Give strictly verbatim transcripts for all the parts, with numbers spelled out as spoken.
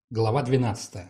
Глава двенадцатая.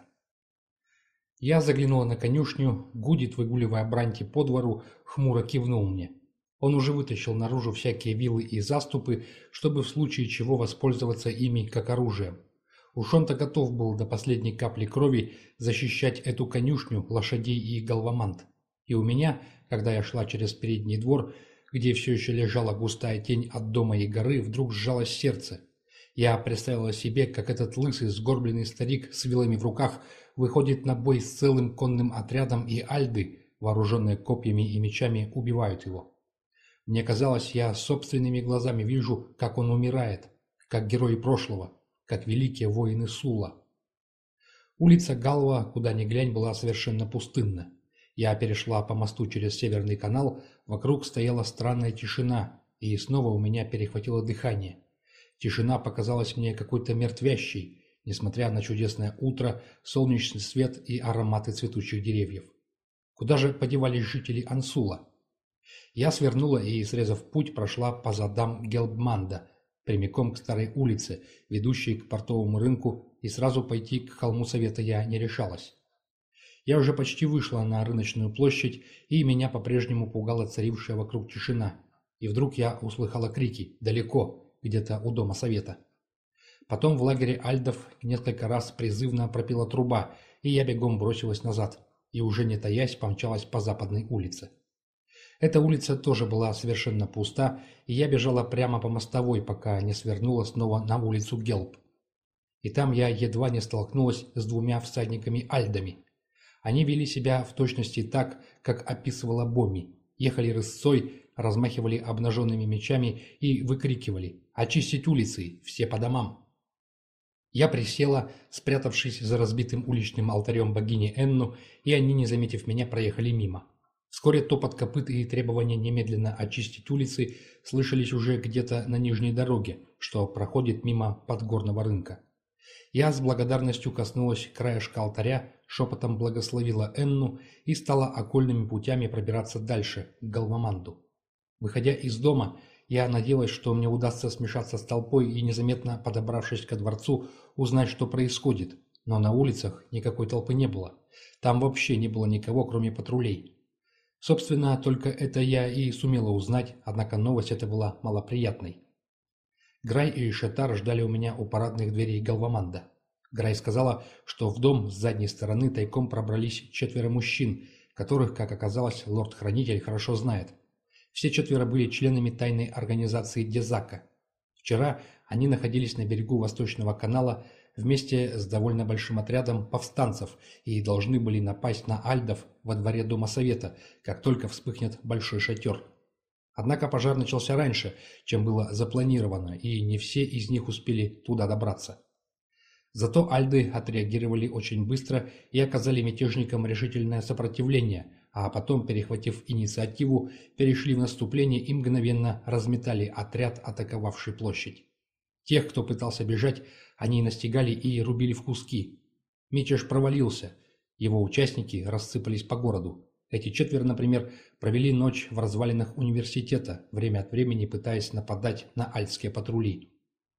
Я заглянула на конюшню, Гудит, выгуливая Бранти по двору, хмуро кивнул мне. Он уже вытащил наружу всякие вилы и заступы, чтобы в случае чего воспользоваться ими как оружием. Уж он-то готов был до последней капли крови защищать эту конюшню, лошадей и голвамант. И у меня, когда я шла через передний двор, где все еще лежала густая тень от дома и горы, вдруг сжалось сердце. Я представила себе, как этот лысый, сгорбленный старик с вилами в руках выходит на бой с целым конным отрядом, и альды, вооруженные копьями и мечами, убивают его. Мне казалось, я собственными глазами вижу, как он умирает, как герои прошлого, как великие воины Сула. Улица Галва, куда ни глянь, была совершенно пустынна. Я перешла по мосту через Северный канал, вокруг стояла странная тишина, и снова у меня перехватило дыхание. Тишина показалась мне какой-то мертвящей, несмотря на чудесное утро, солнечный свет и ароматы цветущих деревьев. Куда же подевались жители Ансула? Я свернула и, срезав путь, прошла по задам Гелбманда, прямиком к старой улице, ведущей к портовому рынку, и сразу пойти к холму Совета я не решалась. Я уже почти вышла на рыночную площадь, и меня по-прежнему пугала царившая вокруг тишина. И вдруг я услыхала крики «Далеко!» где-то у дома совета. Потом в лагере альдов несколько раз призывно пропела труба, и я бегом бросилась назад, и уже не таясь помчалась по западной улице. Эта улица тоже была совершенно пуста, и я бежала прямо по мостовой, пока не свернула снова на улицу Гелб. И там я едва не столкнулась с двумя всадниками-альдами. Они вели себя в точности так, как описывала Боми, ехали рысцой, размахивали обнаженными мечами и выкрикивали «Очистить улицы! Все по домам!». Я присела, спрятавшись за разбитым уличным алтарем богини Энну, и они, не заметив меня, проехали мимо. Вскоре топот копыт и требования немедленно очистить улицы слышались уже где-то на нижней дороге, что проходит мимо подгорного рынка. Я с благодарностью коснулась краешка алтаря, шепотом благословила Энну и стала окольными путями пробираться дальше, к Галваманду. Выходя из дома, я надеялась, что мне удастся смешаться с толпой и, незаметно подобравшись ко дворцу, узнать, что происходит, но на улицах никакой толпы не было. Там вообще не было никого, кроме патрулей. Собственно, только это я и сумела узнать, однако новость эта была малоприятной. Грай и Шетар ждали у меня у парадных дверей Галваманда. Грай сказала, что в дом с задней стороны тайком пробрались четверо мужчин, которых, как оказалось, лорд-хранитель хорошо знает. Все четверо были членами тайной организации Дезака. Вчера они находились на берегу Восточного канала вместе с довольно большим отрядом повстанцев и должны были напасть на альдов во дворе Дома Совета, как только вспыхнет большой шатер. Однако пожар начался раньше, чем было запланировано, и не все из них успели туда добраться. Зато альды отреагировали очень быстро и оказали мятежникам решительное сопротивление, а потом, перехватив инициативу, перешли в наступление и мгновенно разметали отряд, атаковавший площадь. Тех, кто пытался бежать, они настигали и рубили в куски. Мятеж провалился, его участники рассыпались по городу. Эти четверо, например, провели ночь в развалинах университета, время от времени пытаясь нападать на альдские патрули.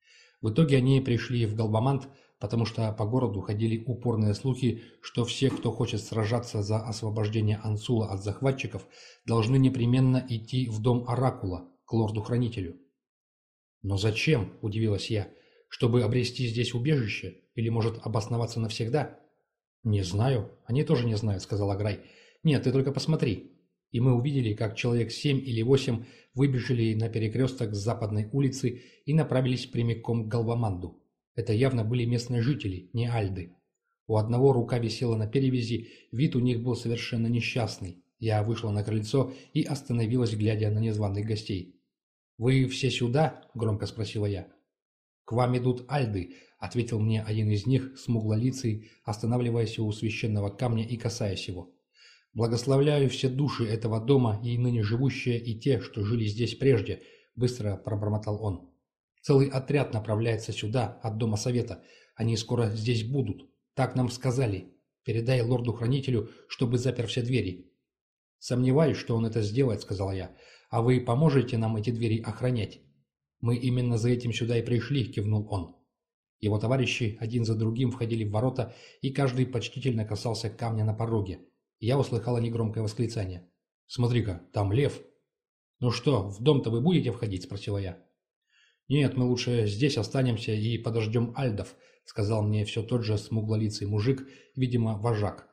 В итоге они пришли в Галваманд, потому что по городу ходили упорные слухи, что все, кто хочет сражаться за освобождение Ансула от захватчиков, должны непременно идти в дом Оракула, к лорду-хранителю. «Но зачем?» – удивилась я. «Чтобы обрести здесь убежище? Или, может, обосноваться навсегда?» «Не знаю. Они тоже не знают», – сказала Грай. «Нет, ты только посмотри». И мы увидели, как человек семь или восемь выбежали на перекресток с западной улицы и направились прямиком к Галваманду. Это явно были местные жители, не альды. У одного рука висела на перевязи, вид у них был совершенно несчастный. Я вышла на крыльцо и остановилась, глядя на незваных гостей. «Вы все сюда?» – громко спросила я. «К вам идут альды», – ответил мне один из них, смуглолицый, останавливаясь у священного камня и касаясь его. «Благословляю все души этого дома, и ныне живущие, и те, что жили здесь прежде», – быстро пробормотал он. «Целый отряд направляется сюда, от Дома Совета. Они скоро здесь будут. Так нам сказали. Передай лорду-хранителю, чтобы запер все двери». «Сомневаюсь, что он это сделает», – сказала я. «А вы поможете нам эти двери охранять?» «Мы именно за этим сюда и пришли», – кивнул он. Его товарищи один за другим входили в ворота, и каждый почтительно касался камня на пороге. Я услыхала негромкое восклицание. «Смотри-ка, там лев!» «Ну что, в дом-то вы будете входить?» – спросила я. «Нет, мы лучше здесь останемся и подождем альдов», – сказал мне все тот же смуглолицый мужик, видимо, вожак.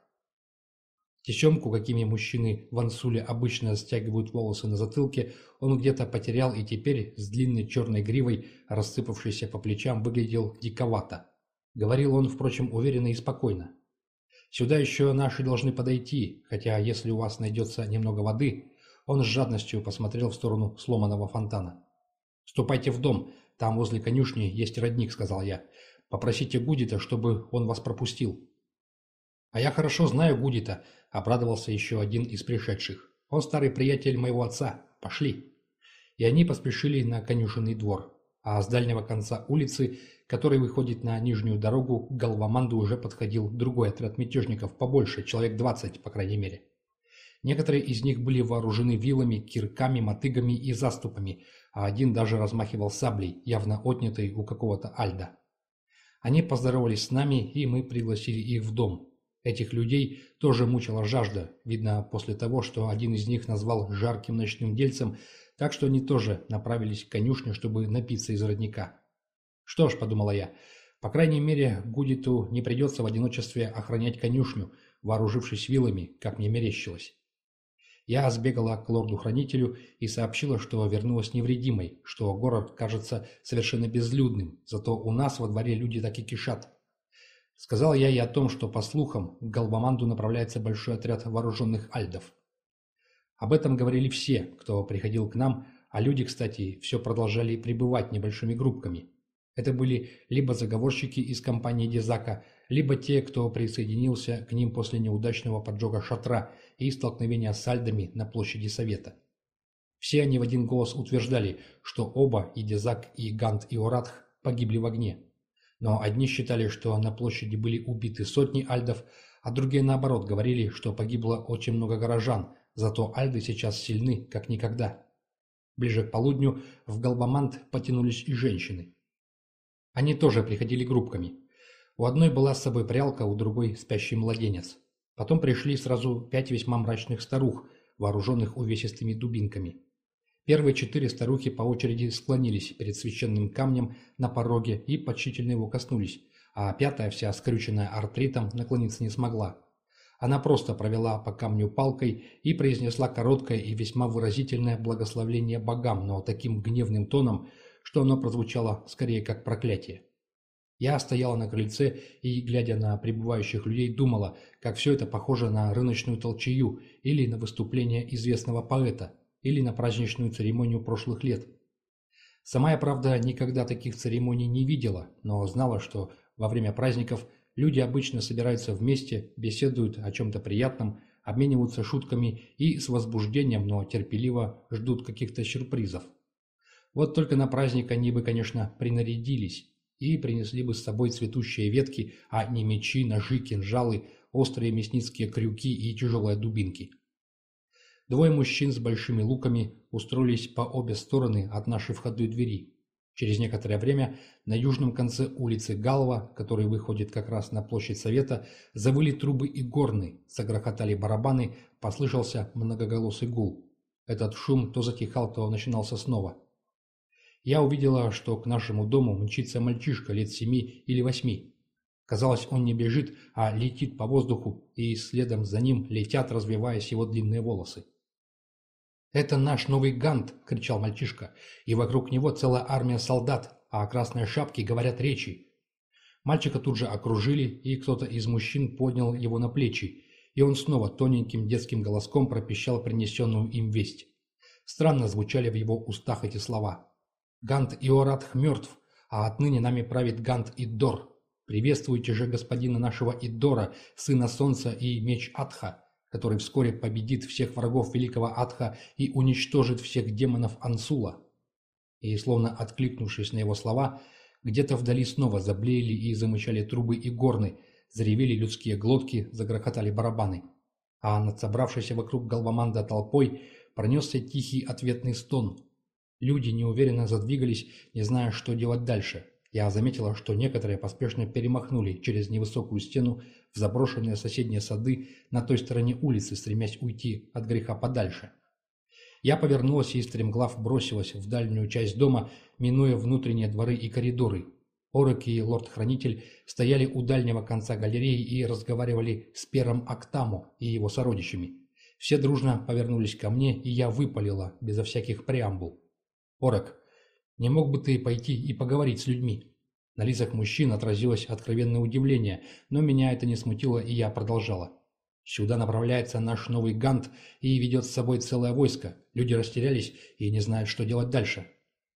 Тесемку, какими мужчины в Ансуле обычно стягивают волосы на затылке, он где-то потерял и теперь с длинной черной гривой, рассыпавшейся по плечам, выглядел диковато. Говорил он, впрочем, уверенно и спокойно. «Сюда еще наши должны подойти, хотя если у вас найдется немного воды...» Он с жадностью посмотрел в сторону сломанного фонтана. «Ступайте в дом, там возле конюшни есть родник», — сказал я. «Попросите Гудита, чтобы он вас пропустил». «А я хорошо знаю Гудита», — обрадовался еще один из пришедших. «Он старый приятель моего отца. Пошли». И они поспешили на конюшенный двор. А с дальнего конца улицы, который выходит на нижнюю дорогу, к Галваманду уже подходил другой отряд мятежников, побольше, человек двадцать, по крайней мере. Некоторые из них были вооружены вилами, кирками, мотыгами и заступами, а один даже размахивал саблей, явно отнятой у какого-то альда. Они поздоровались с нами, и мы пригласили их в дом. Этих людей тоже мучила жажда, видно, после того, что один из них назвал жарким ночным дельцем, так что они тоже направились к конюшне, чтобы напиться из родника. «Что ж», — подумала я, — «по крайней мере, Гудиту не придется в одиночестве охранять конюшню, вооружившись вилами, как мне мерещилось». Я сбегала к лорду-хранителю и сообщила, что вернулась невредимой, что город кажется совершенно безлюдным, зато у нас во дворе люди так и кишат. Сказал я и о том, что, по слухам, к Галваманду направляется большой отряд вооруженных альдов. Об этом говорили все, кто приходил к нам, а люди, кстати, все продолжали прибывать небольшими группками. Это были либо заговорщики из компании Дизака, либо те, кто присоединился к ним после неудачного поджога шатра и столкновения с альдами на площади Совета. Все они в один голос утверждали, что оба, и Дизак, и Гант, и Оратх, погибли в огне. Но одни считали, что на площади были убиты сотни альдов, а другие, наоборот, говорили, что погибло очень много горожан, зато альды сейчас сильны, как никогда. Ближе к полудню в Галваманд потянулись и женщины. Они тоже приходили группками. У одной была с собой прялка, у другой спящий младенец. Потом пришли сразу пять весьма мрачных старух, вооруженных увесистыми дубинками. Первые четыре старухи по очереди склонились перед священным камнем на пороге и почтительно его коснулись, а пятая, вся скрюченная артритом, наклониться не смогла. Она просто провела по камню палкой и произнесла короткое и весьма выразительное благословление богам, но таким гневным тоном, что оно прозвучало скорее как проклятие. Я стояла на крыльце и, глядя на прибывающих людей, думала, как все это похоже на рыночную толчею или на выступление известного поэта, или на праздничную церемонию прошлых лет. Сама я, правда, никогда таких церемоний не видела, но знала, что во время праздников люди обычно собираются вместе, беседуют о чем-то приятном, обмениваются шутками и с возбуждением, но терпеливо ждут каких-то сюрпризов. Вот только на праздник они бы, конечно, принарядились и принесли бы с собой цветущие ветки, а не мечи, ножи, кинжалы, острые мясницкие крюки и тяжелые дубинки. Двое мужчин с большими луками устроились по обе стороны от нашей входной двери. Через некоторое время на южном конце улицы Галва, который выходит как раз на площадь Совета, завыли трубы и горны, загрохотали барабаны, послышался многоголосый гул. Этот шум то затихал, то начинался снова. Я увидела, что к нашему дому мчится мальчишка лет семи или восьми. Казалось, он не бежит, а летит по воздуху, и следом за ним летят, развиваясь его длинные волосы. «Это наш новый Гант!» — кричал мальчишка, и вокруг него целая армия солдат, а о красной шапке говорят речи. Мальчика тут же окружили, и кто-то из мужчин поднял его на плечи, и он снова тоненьким детским голоском пропищал принесенную им весть. Странно звучали в его устах эти слова. «Гант Иоратх мертв, а отныне нами правит Гант Иддор. Приветствуйте же господина нашего Иддора, сына Солнца и меч Атха, который вскоре победит всех врагов великого Атха и уничтожит всех демонов Ансула». И, словно откликнувшись на его слова, где-то вдали снова заблеяли и замычали трубы и горны, заревели людские глотки, загрохотали барабаны. А над собравшейся вокруг Галваманда толпой пронесся тихий ответный стон. Люди неуверенно задвигались, не зная, что делать дальше. Я заметила, что некоторые поспешно перемахнули через невысокую стену в заброшенные соседние сады на той стороне улицы, стремясь уйти от греха подальше. Я повернулась и стремглав бросилась в дальнюю часть дома, минуя внутренние дворы и коридоры. Орек и лорд-хранитель стояли у дальнего конца галереи и разговаривали с Пером Актамо и его сородичами. Все дружно повернулись ко мне, и я выпалила, безо всяких преамбул. «Орек, не мог бы ты пойти и поговорить с людьми?» На лицах мужчин отразилось откровенное удивление, но меня это не смутило, и я продолжала. «Сюда направляется наш новый гант и ведет с собой целое войско. Люди растерялись и не знают, что делать дальше».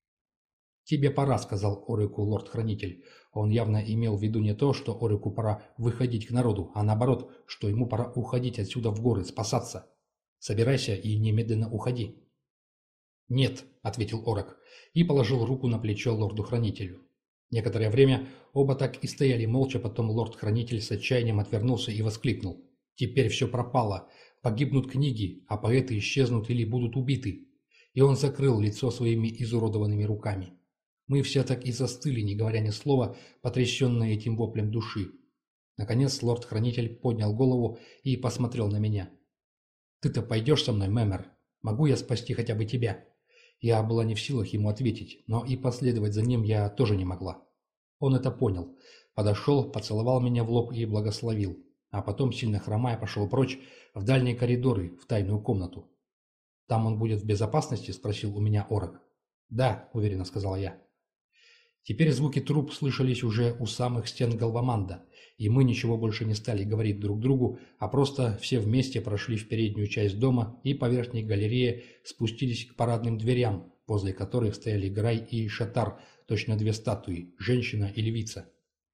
«Тебе пора», — сказал Ореку лорд-хранитель. Он явно имел в виду не то, что Ореку пора выходить к народу, а наоборот, что ему пора уходить отсюда в горы, спасаться. «Собирайся и немедленно уходи». «Нет», — ответил Орек и положил руку на плечо лорду-хранителю. Некоторое время оба так и стояли молча, потом лорд-хранитель с отчаянием отвернулся и воскликнул. «Теперь все пропало. Погибнут книги, а поэты исчезнут или будут убиты». И он закрыл лицо своими изуродованными руками. Мы все так и застыли, не говоря ни слова, потрясенные этим воплем души. Наконец лорд-хранитель поднял голову и посмотрел на меня. «Ты-то пойдешь со мной, Мэмер? Могу я спасти хотя бы тебя?» Я была не в силах ему ответить, но и последовать за ним я тоже не могла. Он это понял. Подошел, поцеловал меня в лоб и благословил. А потом, сильно хромая, пошел прочь в дальние коридоры, в тайную комнату. «Там он будет в безопасности?» – спросил у меня Орек. «Да», – уверенно сказала я. Теперь звуки труп слышались уже у самых стен Галваманда, и мы ничего больше не стали говорить друг другу, а просто все вместе прошли в переднюю часть дома и по верхней галерее спустились к парадным дверям, возле которых стояли Грай и Шатар, точно две статуи, женщина и львица.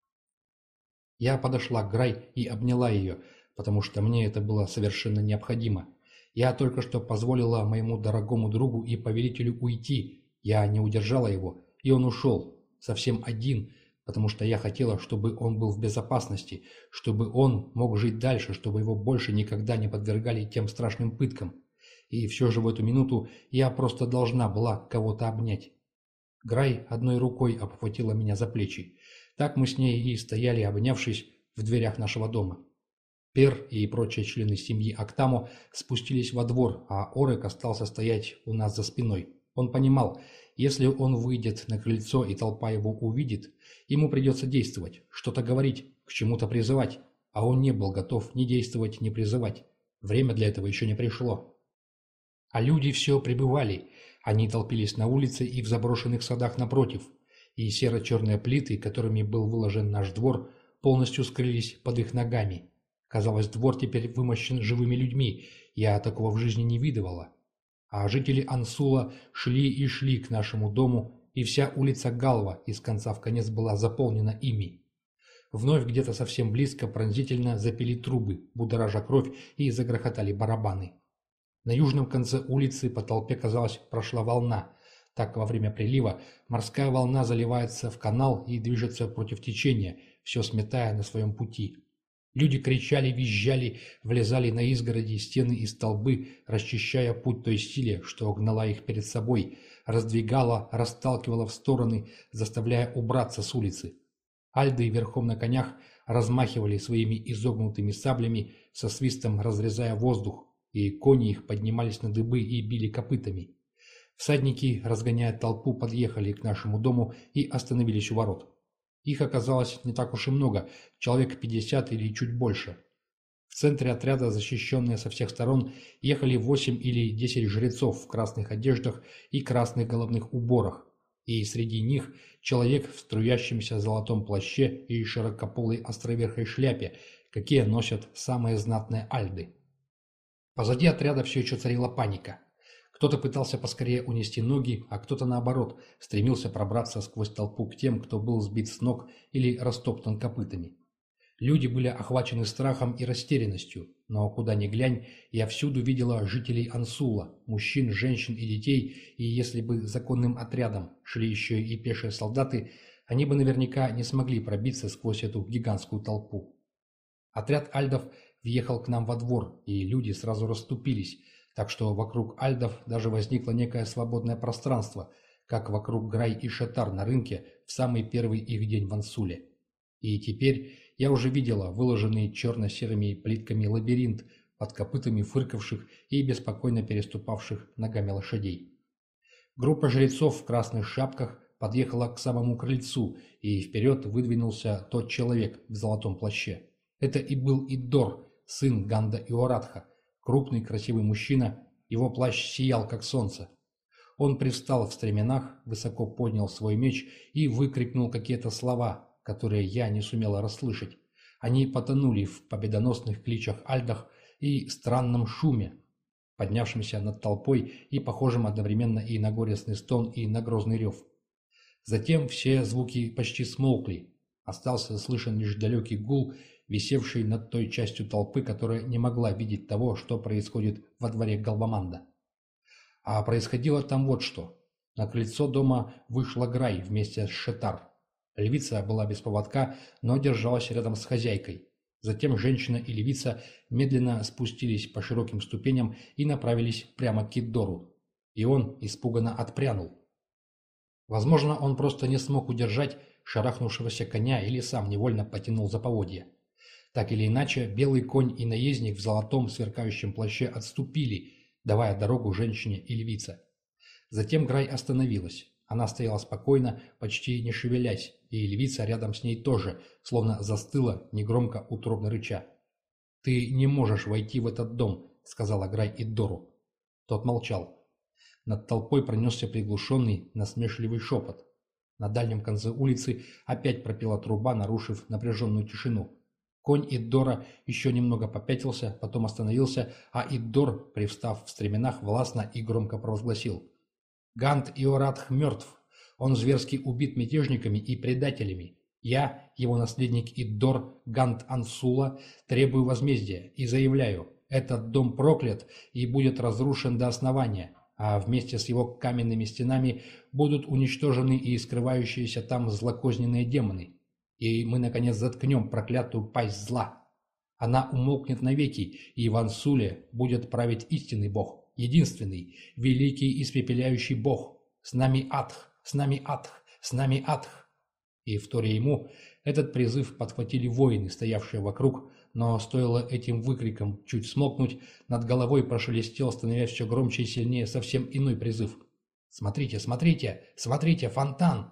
Я подошла к Грай и обняла ее, потому что мне это было совершенно необходимо. Я только что позволила моему дорогому другу и повелителю уйти, я не удержала его, и он ушел. Совсем один, потому что я хотела, чтобы он был в безопасности, чтобы он мог жить дальше, чтобы его больше никогда не подвергали тем страшным пыткам. И все же в эту минуту я просто должна была кого-то обнять. Грай одной рукой обхватила меня за плечи. Так мы с ней и стояли, обнявшись в дверях нашего дома. Пер и прочие члены семьи Актамо спустились во двор, а Орек остался стоять у нас за спиной. Он понимал, если он выйдет на крыльцо и толпа его увидит, ему придется действовать, что-то говорить, к чему-то призывать, а он не был готов ни действовать, ни призывать. Время для этого еще не пришло. А люди все прибывали, они толпились на улице и в заброшенных садах напротив, и серо-черные плиты, которыми был выложен наш двор, полностью скрылись под их ногами. Казалось, двор теперь вымощен живыми людьми, я такого в жизни не видывала. А жители Ансула шли и шли к нашему дому, и вся улица Галва из конца в конец была заполнена ими. Вновь где-то совсем близко пронзительно запели трубы, будоража кровь, и загрохотали барабаны. На южном конце улицы по толпе, казалось, прошла волна. Так во время прилива морская волна заливается в канал и движется против течения, все сметая на своем пути. Люди кричали, визжали, влезали на изгороди, стены и столбы, расчищая путь той силе, что гнала их перед собой, раздвигала, расталкивала в стороны, заставляя убраться с улицы. Альды верхом на конях размахивали своими изогнутыми саблями, со свистом разрезая воздух, и кони их поднимались на дыбы и били копытами. Всадники, разгоняя толпу, подъехали к нашему дому и остановились у ворот. Их оказалось не так уж и много, человек пятьдесят или чуть больше. В центре отряда, защищенные со всех сторон, ехали восемь или десять жрецов в красных одеждах и красных головных уборах, и среди них человек в струящемся золотом плаще и широкополой островерхой шляпе, какие носят самые знатные альды. Позади отряда все еще царила паника. Кто-то пытался поскорее унести ноги, а кто-то, наоборот, стремился пробраться сквозь толпу к тем, кто был сбит с ног или растоптан копытами. Люди были охвачены страхом и растерянностью, но куда ни глянь, я всюду видела жителей Ансула, мужчин, женщин и детей, и если бы законным отрядом шли еще и пешие солдаты, они бы наверняка не смогли пробиться сквозь эту гигантскую толпу. Отряд альдов въехал к нам во двор, и люди сразу расступились, так что вокруг альдов даже возникло некое свободное пространство, как вокруг Грай и Шатар на рынке, в самый первый их день в Ансуле. И теперь я уже видела выложенный черно-серыми плитками лабиринт под копытами фыркавших и беспокойно переступавших ногами лошадей. Группа жрецов в красных шапках подъехала к самому крыльцу, и вперед выдвинулся тот человек в золотом плаще. Это и был Иддор, сын Ганда Иоратха, крупный красивый мужчина, его плащ сиял как солнце. Он привстал в стременах, высоко поднял свой меч и выкрикнул какие-то слова, которые я не сумела расслышать. Они потонули в победоносных кличах альдах и странном шуме, поднявшемся над толпой и похожим одновременно и на горестный стон, и на грозный рев. Затем все звуки почти смолкли. Остался слышен лишь далекий гул, висевший над той частью толпы, которая не могла видеть того, что происходит во дворе Галбаманда. А происходило там вот что. На крыльцо дома вышла Грай вместе с Шетар. Львица была без поводка, но держалась рядом с хозяйкой. Затем женщина и львица медленно спустились по широким ступеням и направились прямо к Иддору. И он испуганно отпрянул. Возможно, он просто не смог удержать шарахнувшегося коня или сам невольно потянул за поводья. Так или иначе, белый конь и наездник в золотом сверкающем плаще отступили, давая дорогу женщине и львице. Затем Грай остановилась. Она стояла спокойно, почти не шевелясь, и львица рядом с ней тоже, словно застыла, негромко утробно рыча. «Ты не можешь войти в этот дом», — сказала Грай Иддору. Тот молчал. Над толпой пронесся приглушенный, насмешливый шепот. На дальнем конце улицы опять пропела труба, нарушив напряженную тишину. Конь Иддора еще немного попятился, потом остановился, а Иддор, привстав в стременах, властно и громко провозгласил: «Ганд Иоратх мертв. Он зверски убит мятежниками и предателями. Я, его наследник Иддор, Ганд Ансула, требую возмездия и заявляю, этот дом проклят и будет разрушен до основания, а вместе с его каменными стенами будут уничтожены и скрывающиеся там злокозненные демоны. И мы, наконец, заткнем проклятую пасть зла. Она умолкнет навеки, и в Ансуле будет править истинный бог, единственный, великий испепеляющий бог. С нами Атх, с нами Атх, с нами Атх». И, вторя ему, этот призыв подхватили воины, стоявшие вокруг, но стоило этим выкрикам чуть смолкнуть, над головой прошелестел, становясь все громче и сильнее, совсем иной призыв. «Смотрите, смотрите, смотрите, фонтан!»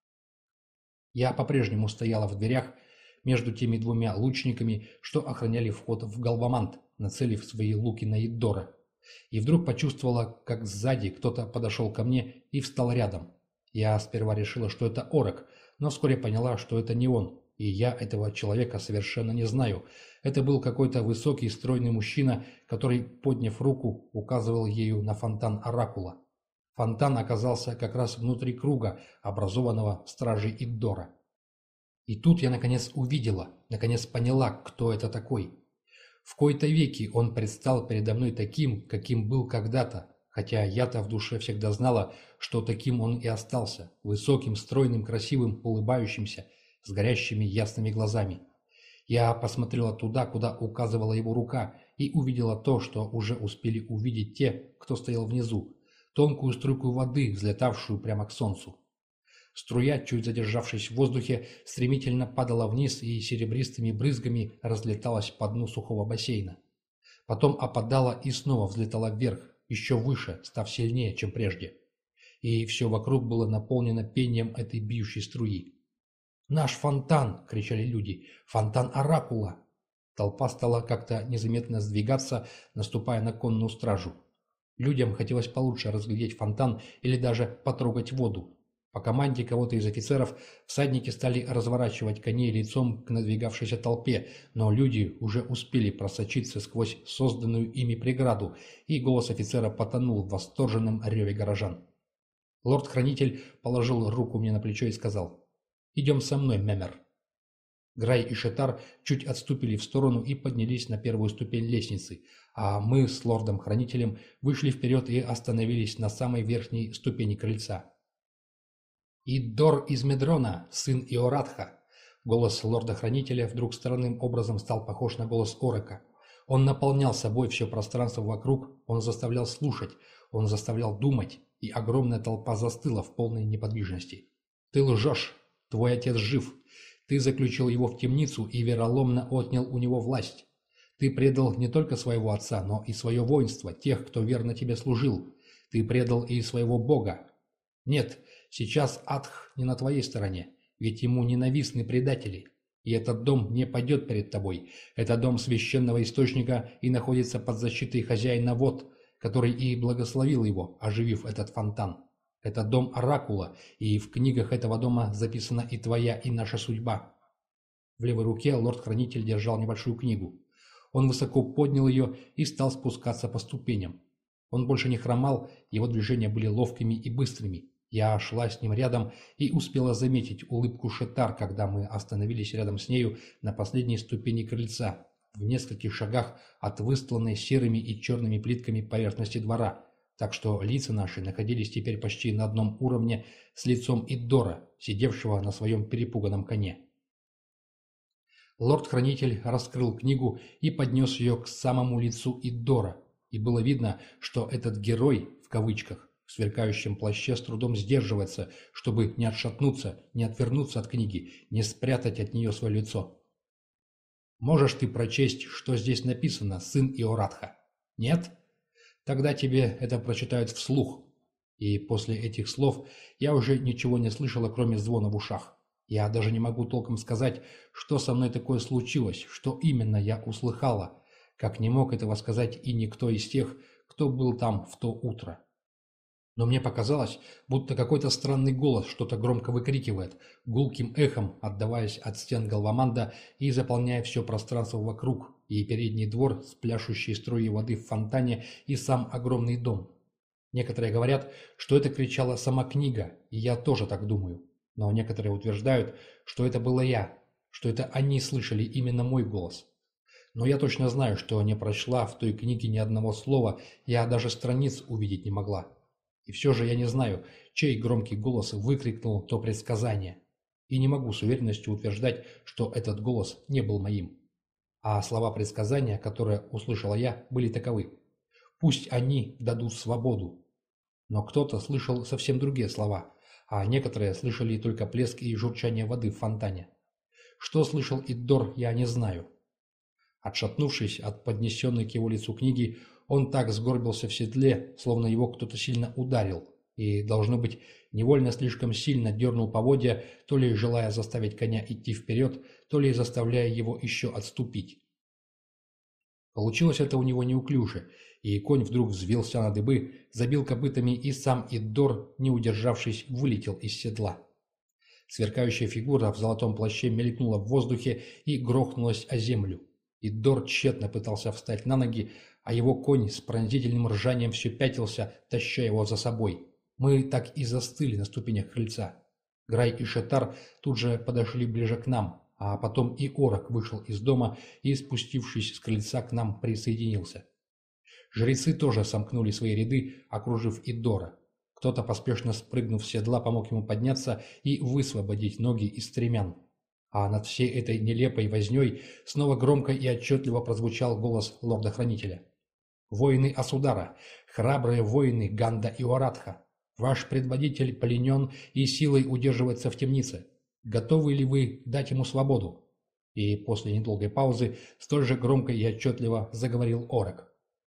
Я по-прежнему стояла в дверях между теми двумя лучниками, что охраняли вход в Галбаманд, нацелив свои луки на Иддора. И вдруг почувствовала, как сзади кто-то подошел ко мне и встал рядом. Я сперва решила, что это Орок, но вскоре поняла, что это не он, и я этого человека совершенно не знаю. Это был какой-то высокий, стройный мужчина, который, подняв руку, указывал ею на фонтан Оракула. Фонтан оказался как раз внутри круга, образованного стражей Иддора. И тут я наконец увидела, наконец поняла, кто это такой. В кои-то веки он предстал передо мной таким, каким был когда-то, хотя я-то в душе всегда знала, что таким он и остался, высоким, стройным, красивым, улыбающимся, с горящими ясными глазами. Я посмотрела туда, куда указывала его рука, и увидела то, что уже успели увидеть те, кто стоял внизу, тонкую струйку воды, взлетавшую прямо к солнцу. Струя, чуть задержавшись в воздухе, стремительно падала вниз и серебристыми брызгами разлеталась по дну сухого бассейна. Потом опадала и снова взлетала вверх, еще выше, став сильнее, чем прежде. И все вокруг было наполнено пением этой бьющей струи. «Наш фонтан!» — кричали люди. «Фонтан Оракула!» Толпа стала как-то незаметно сдвигаться, наступая на конную стражу. Людям хотелось получше разглядеть фонтан или даже потрогать воду. По команде кого-то из офицеров всадники стали разворачивать коней лицом к надвигавшейся толпе, но люди уже успели просочиться сквозь созданную ими преграду, и голос офицера потонул в восторженном реве горожан. Лорд-хранитель положил руку мне на плечо и сказал: «Идем со мной, Мемер». Грай и Шетар чуть отступили в сторону и поднялись на первую ступень лестницы, а мы с лордом-хранителем вышли вперед и остановились на самой верхней ступени крыльца. «Иддор из Медрона, сын Иоратха!» Голос лорда-хранителя вдруг странным образом стал похож на голос Орока. Он наполнял собой все пространство вокруг, он заставлял слушать, он заставлял думать, и огромная толпа застыла в полной неподвижности. «Ты лжешь!» Твой отец жив. Ты заключил его в темницу и вероломно отнял у него власть. Ты предал не только своего отца, но и свое воинство, тех, кто верно тебе служил. Ты предал и своего бога. Нет, сейчас Атх не на твоей стороне, ведь ему ненавистны предатели. И этот дом не пойдет перед тобой. Это дом священного источника и находится под защитой хозяина вод, который и благословил его, оживив этот фонтан. Это дом Оракула, и в книгах этого дома записана и твоя, и наша судьба. В левой руке лорд-хранитель держал небольшую книгу. Он высоко поднял ее и стал спускаться по ступеням. Он больше не хромал, его движения были ловкими и быстрыми. Я шла с ним рядом и успела заметить улыбку Шетар, когда мы остановились рядом с нею на последней ступени крыльца, в нескольких шагах от выстланной серыми и черными плитками поверхности двора, так что лица наши находились теперь почти на одном уровне с лицом Иддора, сидевшего на своем перепуганном коне. Лорд-хранитель раскрыл книгу и поднес ее к самому лицу Иддора, и было видно, что этот герой, в кавычках, в сверкающем плаще с трудом сдерживается, чтобы не отшатнуться, не отвернуться от книги, не спрятать от нее свое лицо. «Можешь ты прочесть, что здесь написано, сын Иоратха? Нет? Тогда тебе это прочитают вслух». И после этих слов я уже ничего не слышала, кроме звона в ушах. Я даже не могу толком сказать, что со мной такое случилось, что именно я услыхала, как не мог этого сказать и никто из тех, кто был там в то утро. Но мне показалось, будто какой-то странный голос что-то громко выкрикивает, гулким эхом отдаваясь от стен Галваманда и заполняя все пространство вокруг, и передний двор с пляшущей струей воды в фонтане, и сам огромный дом. Некоторые говорят, что это кричала сама книга, и я тоже так думаю. Но некоторые утверждают, что это была я, что это они слышали именно мой голос. Но я точно знаю, что не прочла в той книге ни одного слова, я даже страниц увидеть не могла. И все же я не знаю, чей громкий голос выкрикнул то предсказание. И не могу с уверенностью утверждать, что этот голос не был моим. А слова предсказания, которые услышала я, были таковы. Пусть они дадут свободу. Но кто-то слышал совсем другие слова, а некоторые слышали только плеск и журчание воды в фонтане. Что слышал Иддор, я не знаю. Отшатнувшись от поднесенной к его лицу книги, он так сгорбился в седле, словно его кто-то сильно ударил, и, должно быть, невольно слишком сильно дернул поводья, то ли желая заставить коня идти вперед, то ли заставляя его еще отступить. Получилось это у него неуклюже, и конь вдруг взвился на дыбы, забил копытами, и сам Иддор, не удержавшись, вылетел из седла. Сверкающая фигура в золотом плаще мелькнула в воздухе и грохнулась о землю. Иддор тщетно пытался встать на ноги, а его конь с пронзительным ржанием все пятился, таща его за собой. Мы так и застыли на ступенях крыльца. Грай и Шетар тут же подошли ближе к нам, а потом и Орак вышел из дома и, спустившись с крыльца, к нам присоединился. Жрецы тоже сомкнули свои ряды, окружив Иддора. Кто-то, поспешно спрыгнув с седла, помог ему подняться и высвободить ноги из стремян. А над всей этой нелепой вознёй снова громко и отчетливо прозвучал голос лорда-хранителя. «Воины Асудара, храбрые воины Ганда и Оратха, ваш предводитель пленен и силой удерживается в темнице. Готовы ли вы дать ему свободу?» И после недолгой паузы столь же громко и отчетливо заговорил Орак.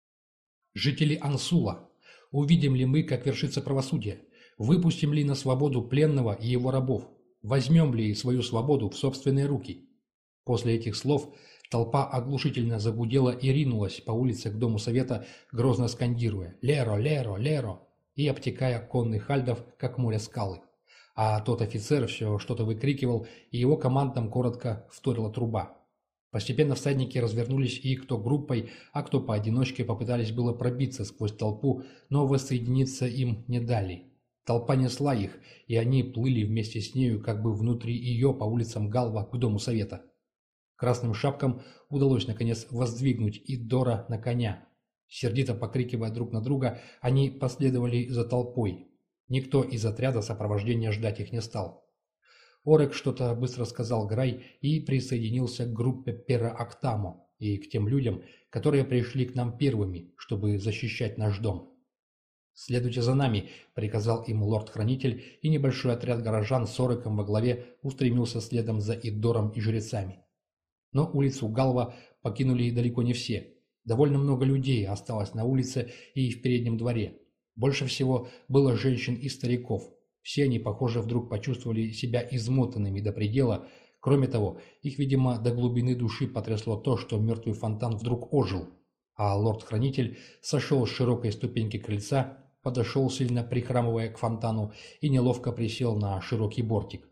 «Жители Ансула, увидим ли мы, как вершится правосудие? Выпустим ли на свободу пленного и его рабов? Возьмем ли свою свободу в собственные руки?» После этих слов толпа оглушительно загудела и ринулась по улице к Дому Совета, грозно скандируя «Леро! Леро! Леро!» и обтекая конных хальдов, как море скалы. А тот офицер все что-то выкрикивал, и его командам коротко вторила труба. Постепенно всадники развернулись и кто группой, а кто поодиночке попытались было пробиться сквозь толпу, но воссоединиться им не дали. Толпа несла их, и они плыли вместе с нею, как бы внутри ее по улицам Галва к Дому Совета. Красным шапкам удалось, наконец, воздвигнуть Иддора на коня. Сердито покрикивая друг на друга, они последовали за толпой. Никто из отряда сопровождения ждать их не стал. Орек что-то быстро сказал Грай и присоединился к группе Пера Актамо и к тем людям, которые пришли к нам первыми, чтобы защищать наш дом. «Следуйте за нами», — приказал им лорд-хранитель, и небольшой отряд горожан с Ореком во главе устремился следом за Иддором и жрецами. Но улицу Галва покинули далеко не все. Довольно много людей осталось на улице и в переднем дворе. Больше всего было женщин и стариков. Все они, похоже, вдруг почувствовали себя измотанными до предела. Кроме того, их, видимо, до глубины души потрясло то, что мертвый фонтан вдруг ожил. А лорд-хранитель сошел с широкой ступеньки крыльца, подошел, сильно прихрамывая к фонтану, и неловко присел на широкий бортик.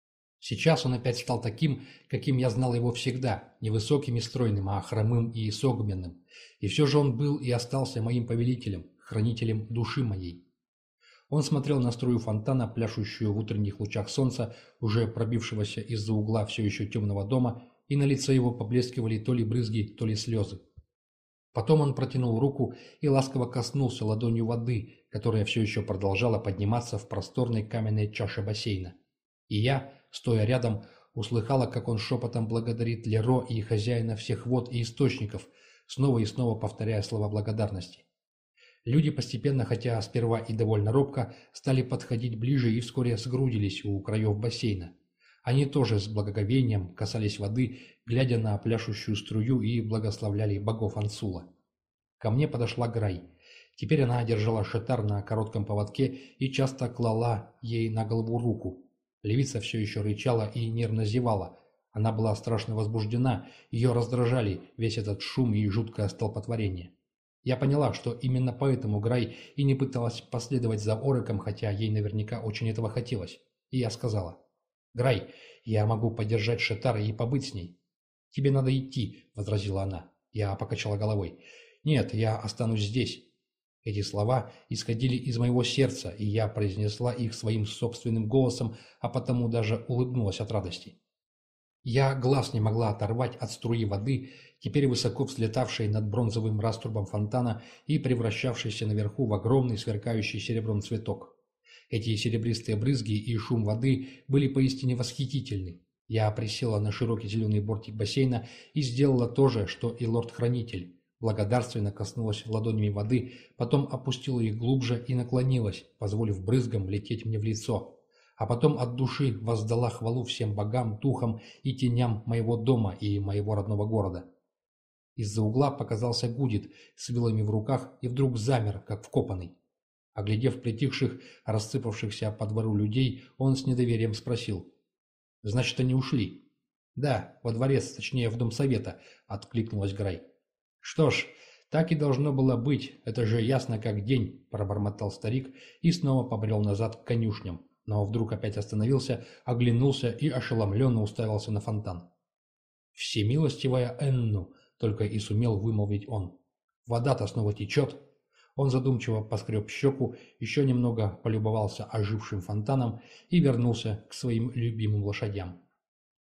Сейчас он опять стал таким, каким я знал его всегда, невысоким и стройным, а хромым и согбенным. И все же он был и остался моим повелителем, хранителем души моей. Он смотрел на струю фонтана, пляшущую в утренних лучах солнца, уже пробившегося из-за угла все еще темного дома, и на лице его поблескивали то ли брызги, то ли слезы. Потом он протянул руку и ласково коснулся ладонью воды, которая все еще продолжала подниматься в просторной каменной чаше бассейна. И я, стоя рядом, услыхала, как он шепотом благодарит Леро и хозяина всех вод и источников, снова и снова повторяя слова благодарности. Люди постепенно, хотя сперва и довольно робко, стали подходить ближе и вскоре сгрудились у краев бассейна. Они тоже с благоговением касались воды, глядя на пляшущую струю, и благословляли богов Ансула. Ко мне подошла Грай. Теперь она держала шатар на коротком поводке и часто клала ей на голову руку. Левица все еще рычала и нервно зевала. Она была страшно возбуждена, ее раздражали весь этот шум и жуткое столпотворение. Я поняла, что именно поэтому Грай и не пыталась последовать за Ореком, хотя ей наверняка очень этого хотелось. И я сказала: «Грай, я могу подержать шатар и побыть с ней». «Тебе надо идти», — возразила она. Я покачала головой. «Нет, я останусь здесь». Эти слова исходили из моего сердца, и я произнесла их своим собственным голосом, а потому даже улыбнулась от радости. Я глаз не могла оторвать от струи воды, теперь высоко взлетавшей над бронзовым раструбом фонтана и превращавшейся наверху в огромный сверкающий серебром цветок. Эти серебристые брызги и шум воды были поистине восхитительны. Я присела на широкий зеленый бортик бассейна и сделала то же, что и лорд-хранитель. Благодарственно коснулась ладонями воды, потом опустила их глубже и наклонилась, позволив брызгам лететь мне в лицо. А потом от души воздала хвалу всем богам, духам и теням моего дома и моего родного города. Из-за угла показался Гудит с вилами в руках и вдруг замер, как вкопанный. Оглядев притихших, рассыпавшихся по двору людей, он с недоверием спросил: «Значит, они ушли?» «Да, во дворец, точнее, в дом совета», — откликнулась Грай. «Что ж, так и должно было быть, это же ясно как день», — пробормотал старик и снова побрел назад к конюшням, но вдруг опять остановился, оглянулся и ошеломленно уставился на фонтан. «Всемилостивая Энну», — только и сумел вымолвить он. «Вода-то снова течет». Он задумчиво поскреб щеку, еще немного полюбовался ожившим фонтаном и вернулся к своим любимым лошадям.